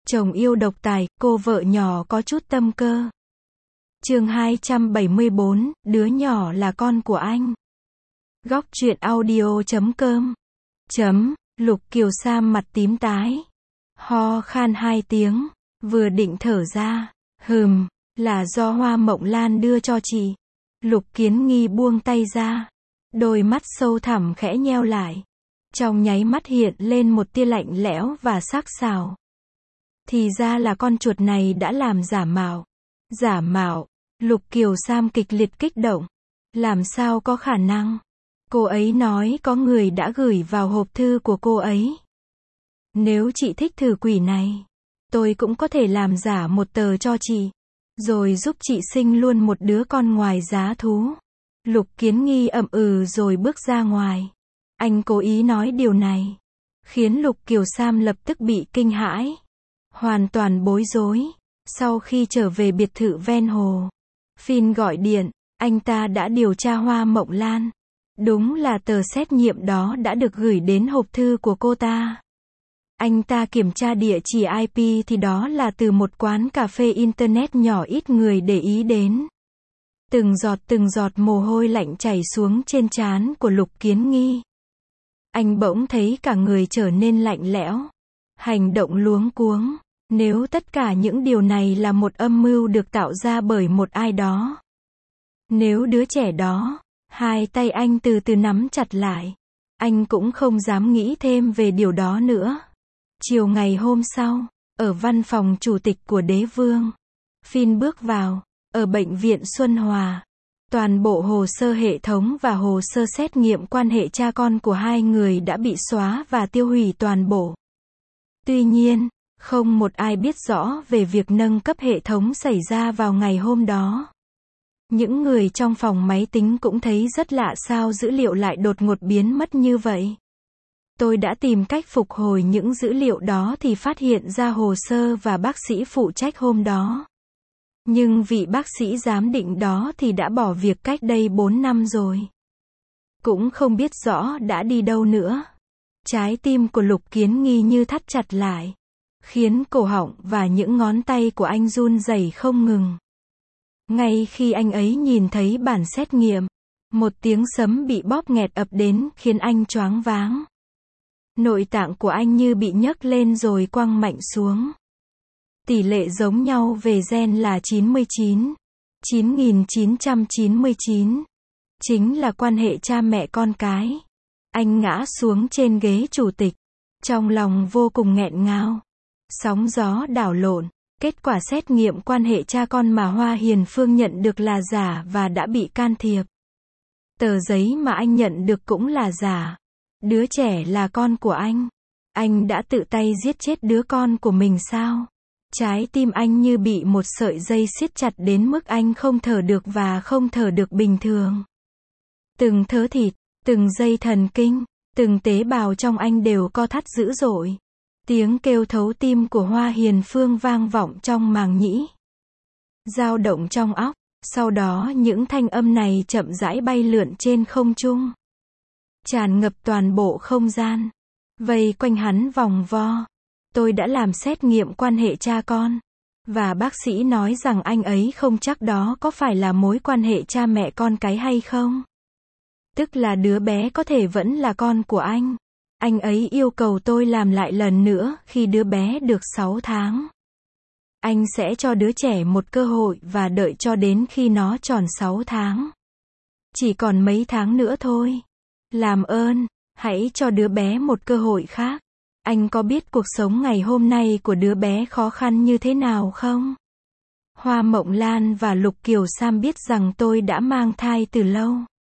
Chồng yêu độc tài, cô vợ nhỏ có chút tâm cơ. Chương 274, đứa nhỏ là con của anh. Góc truyện audio.com. Lục Kiều Sam mặt tím tái. Ho khan 2 tiếng. Vừa định thở ra. Là do Hoa Mộng Lan đưa cho chị. Lục Kiến Nghi buông tay ra. Đôi mắt sâu thẳm khẽ nheo lại. Trong nháy mắt hiện lên một tia lạnh lẽo và sắc sảo. Thì ra là con chuột này đã làm giả mạo. Giả mạo. Lục Kiều Sam kịch liệt kích động. Làm sao có khả năng? Cô ấy nói có người đã gửi vào hộp thư của cô ấy. Nếu chị thích thử quỷ này, tôi cũng có thể làm giả một tờ cho chị, rồi giúp chị sinh luôn một đứa con ngoài giá thú. Lục Kiến Nghi ậm ừ rồi bước ra ngoài. Anh cố ý nói điều này, khiến Lục Kiều Sam lập tức bị kinh hãi. Hoàn toàn bối rối. Sau khi trở về biệt thự ven hồ, Phin gọi điện, anh ta đã điều tra Hoa Mộng Lan. Đúng là tờ xét nghiệm đó đã được gửi đến hộp thư của cô ta. Anh ta kiểm tra địa chỉ IP thì đó là từ một quán cà phê internet nhỏ ít người để ý đến. Từng giọt mồ hôi lạnh chảy xuống trên trán của Lục Kiến Nghi. Anh bỗng thấy cả người trở nên lạnh lẽo. Hành động luống cuống. Nếu tất cả những điều này là một âm mưu được tạo ra bởi một ai đó. Nếu đứa trẻ đó, hai tay anh từ từ nắm chặt lại. Anh cũng không dám nghĩ thêm về điều đó nữa. Chiều ngày hôm sau, ở văn phòng chủ tịch của đế vương, Phin bước vào. Ở bệnh viện Xuân Hòa, toàn bộ hồ sơ hệ thống và hồ sơ xét nghiệm quan hệ cha con của hai người đã bị xóa và tiêu hủy toàn bộ. Tuy nhiên, không một ai biết rõ về việc nâng cấp hệ thống xảy ra vào ngày hôm đó. Những người trong phòng máy tính cũng thấy rất lạ sao dữ liệu lại đột ngột biến mất như vậy. Tôi đã tìm cách phục hồi những dữ liệu đó thì phát hiện ra hồ sơ và bác sĩ phụ trách hôm đó. Nhưng vị bác sĩ giám định đó thì đã bỏ việc cách đây 4 năm rồi. Cũng không biết rõ đã đi đâu nữa. Trái tim của Lục Kiến Nghi như thắt chặt lại, khiến cổ họng và những ngón tay của anh run rẩy không ngừng. Ngay khi anh ấy nhìn thấy bản xét nghiệm, một tiếng sấm bị bóp nghẹt ập đến khiến anh choáng váng. Nội tạng của anh như bị nhấc lên rồi quăng mạnh xuống. Tỷ lệ giống nhau về gen là 99.999. Chính là quan hệ cha mẹ con cái. Anh ngã xuống trên ghế chủ tịch, trong lòng vô cùng nghẹn ngào. Sóng gió đảo lộn, kết quả xét nghiệm quan hệ cha con mà Hoa Hiền Phương nhận được là giả và đã bị can thiệp. Tờ giấy mà anh nhận được cũng là giả. Đứa trẻ là con của anh. Anh đã tự tay giết chết đứa con của mình sao? Trái tim anh như bị một sợi dây siết chặt đến mức anh không thở được và không thở được bình thường. Từng thớ thịt, từng dây thần kinh, từng tế bào trong anh đều co thắt dữ dội. Tiếng kêu thấu tim của Hoa Hiền Phương vang vọng trong màng nhĩ, dao động trong óc. Sau đó những thanh âm này chậm rãi bay lượn trên không trung, tràn ngập toàn bộ không gian, vây quanh hắn vòng vo. Tôi đã làm xét nghiệm quan hệ cha con, và bác sĩ nói rằng anh ấy không chắc đó có phải là mối quan hệ cha mẹ con cái hay không. Tức là đứa bé có thể vẫn là con của anh. Anh ấy yêu cầu tôi làm lại lần nữa khi đứa bé được 6 tháng. Anh sẽ cho đứa trẻ một cơ hội và đợi cho đến khi nó tròn 6 tháng. Chỉ còn mấy tháng nữa thôi. Làm ơn, hãy cho đứa bé một cơ hội khác. Anh có biết cuộc sống ngày hôm nay của đứa bé khó khăn như thế nào không? Hoa Mộng Lan và Lục Kiều Sam biết rằng tôi đã mang thai từ lâu.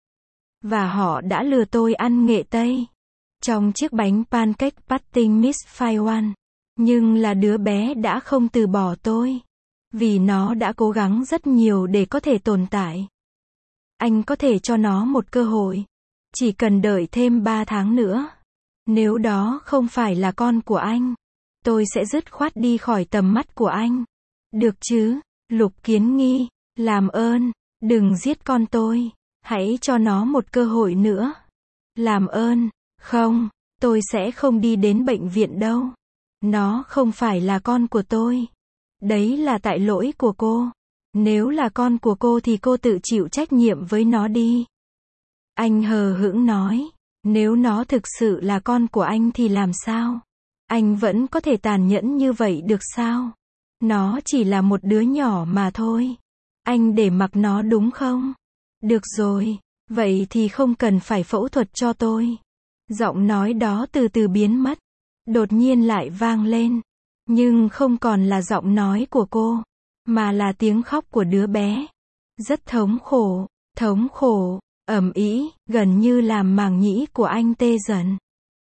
Và họ đã lừa tôi ăn nghệ Tây trong chiếc bánh pancake pudding Miss Faiwan. Nhưng là đứa bé đã không từ bỏ tôi. Vì nó đã cố gắng rất nhiều để có thể tồn tại. Anh có thể cho nó một cơ hội. Chỉ cần đợi thêm 3 tháng nữa. Nếu đó không phải là con của anh, tôi sẽ dứt khoát đi khỏi tầm mắt của anh. Được chứ, Lục Kiến Nghi, làm ơn, đừng giết con tôi. Hãy cho nó một cơ hội nữa. Làm ơn, không, tôi sẽ không đi đến bệnh viện đâu. Nó không phải là con của tôi. Đấy là tại lỗi của cô. Nếu là con của cô thì cô tự chịu trách nhiệm với nó đi. Anh hờ hững nói. Nếu nó thực sự là con của anh thì làm sao? Anh vẫn có thể tàn nhẫn như vậy được sao? Nó chỉ là một đứa nhỏ mà thôi. Anh để mặc nó đúng không? Được rồi, vậy thì không cần phải phẫu thuật cho tôi. Giọng nói đó từ từ biến mất. Đột nhiên lại vang lên. Nhưng không còn là giọng nói của cô, mà là tiếng khóc của đứa bé. Rất thống khổ, ầm ĩ, gần như làm màng nhĩ của anh tê dần.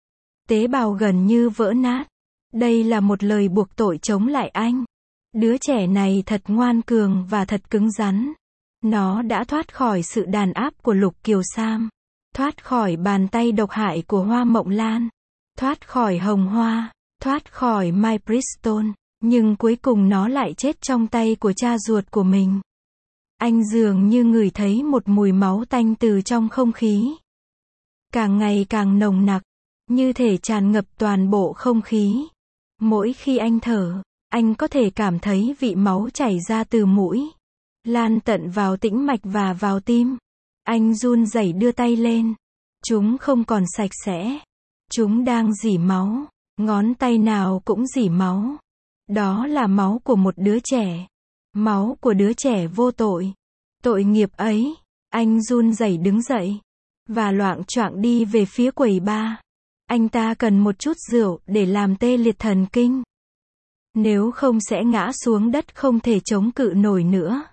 Tế bào gần như vỡ nát. Đây là một lời buộc tội chống lại anh. Đứa trẻ này thật ngoan cường và thật cứng rắn. Nó đã thoát khỏi sự đàn áp của Lục Kiều Sam. Thoát khỏi bàn tay độc hại của Hoa Mộng Lan. Thoát khỏi Hồng Hoa. Thoát khỏi Mike Bristol. Nhưng cuối cùng nó lại chết trong tay của cha ruột của mình. Anh dường như ngửi thấy một mùi máu tanh từ trong không khí. Càng ngày càng nồng nặc. Như thể tràn ngập toàn bộ không khí. Mỗi khi anh thở, anh có thể cảm thấy vị máu chảy ra từ mũi. Lan tận vào tĩnh mạch và vào tim. Anh run rẩy đưa tay lên. Chúng không còn sạch sẽ. Chúng đang rỉ máu. Ngón tay nào cũng rỉ máu. Đó là máu của một đứa trẻ. Máu của đứa trẻ vô tội. Tội nghiệp ấy. Anh run rẩy đứng dậy. Và loạng choạng đi về phía quầy bar. Anh ta cần một chút rượu để làm tê liệt thần kinh. Nếu không sẽ ngã xuống đất không thể chống cự nổi nữa.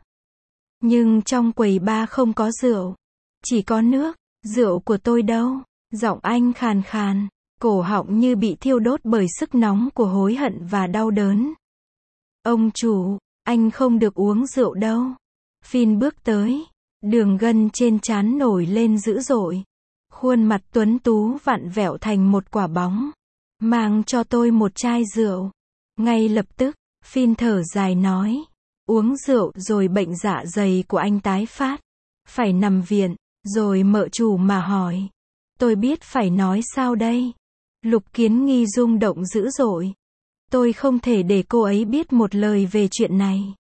Nhưng trong quầy bar không có rượu. Chỉ có nước. Rượu của tôi đâu? Giọng anh khàn khàn. Cổ họng như bị thiêu đốt bởi sức nóng của hối hận và đau đớn. Ông chủ, anh không được uống rượu đâu. Finn bước tới. Đường gân trên trán nổi lên dữ dội. Khuôn mặt tuấn tú vặn vẹo thành một quả bóng. Mang cho tôi một chai rượu. Ngay lập tức, Finn thở dài nói. Uống rượu rồi bệnh dạ dày của anh tái phát. Phải nằm viện, rồi mợ chủ mà hỏi. Tôi biết phải nói sao đây? Lục Kiến Nghi rung động dữ dội. Tôi không thể để cô ấy biết một lời về chuyện này.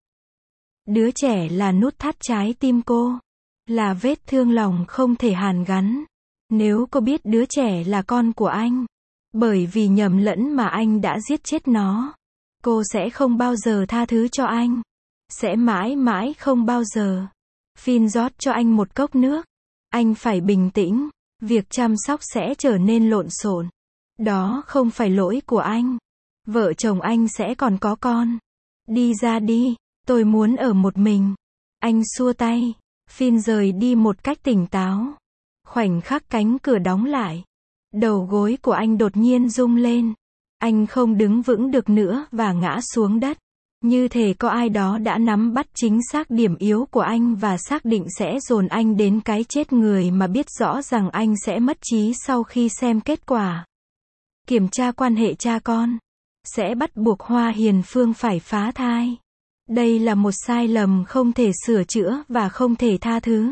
Đứa trẻ là nút thắt trái tim cô. Là vết thương lòng không thể hàn gắn. Nếu cô biết đứa trẻ là con của anh, bởi vì nhầm lẫn mà anh đã giết chết nó, cô sẽ không bao giờ tha thứ cho anh. Sẽ mãi mãi không bao giờ. Finn rót cho anh một cốc nước. Anh phải bình tĩnh. Việc chăm sóc sẽ trở nên lộn xộn. Đó không phải lỗi của anh. Vợ chồng anh sẽ còn có con. Đi ra đi, tôi muốn ở một mình. Anh xua tay. Finn rời đi một cách tỉnh táo. Khoảnh khắc cánh cửa đóng lại. Đầu gối của anh đột nhiên rung lên. Anh không đứng vững được nữa và ngã xuống đất. Như thể có ai đó đã nắm bắt chính xác điểm yếu của anh và xác định sẽ dồn anh đến cái chết người mà biết rõ rằng anh sẽ mất trí sau khi xem kết quả. Kiểm tra quan hệ cha con. Sẽ bắt buộc Hoa Hiền Phương phải phá thai. Đây là một sai lầm không thể sửa chữa và không thể tha thứ.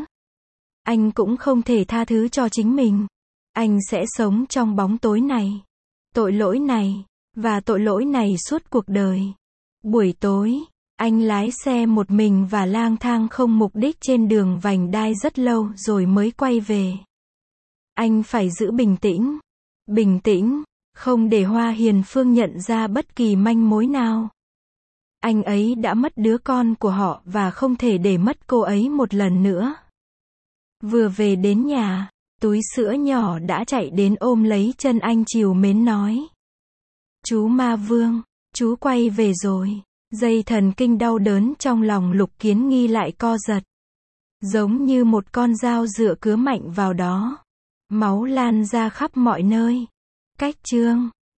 Anh cũng không thể tha thứ cho chính mình. Anh sẽ sống trong bóng tối này. Tội lỗi này. Và tội lỗi này suốt cuộc đời. Buổi tối, anh lái xe một mình và lang thang không mục đích trên đường vành đai rất lâu rồi mới quay về. Anh phải giữ bình tĩnh. Bình tĩnh, không để Hoa Hiền Phương nhận ra bất kỳ manh mối nào. Anh ấy đã mất đứa con của họ và không thể để mất cô ấy một lần nữa. Vừa về đến nhà, túi sữa nhỏ đã chạy đến ôm lấy chân anh trìu mến nói. Chú Ma Vương, chú quay về rồi. Dây thần kinh đau đớn trong lòng Lục Kiến Nghi lại co giật. Giống như một con dao dựa cứa mạnh vào đó. Máu lan ra khắp mọi nơi. Cách chương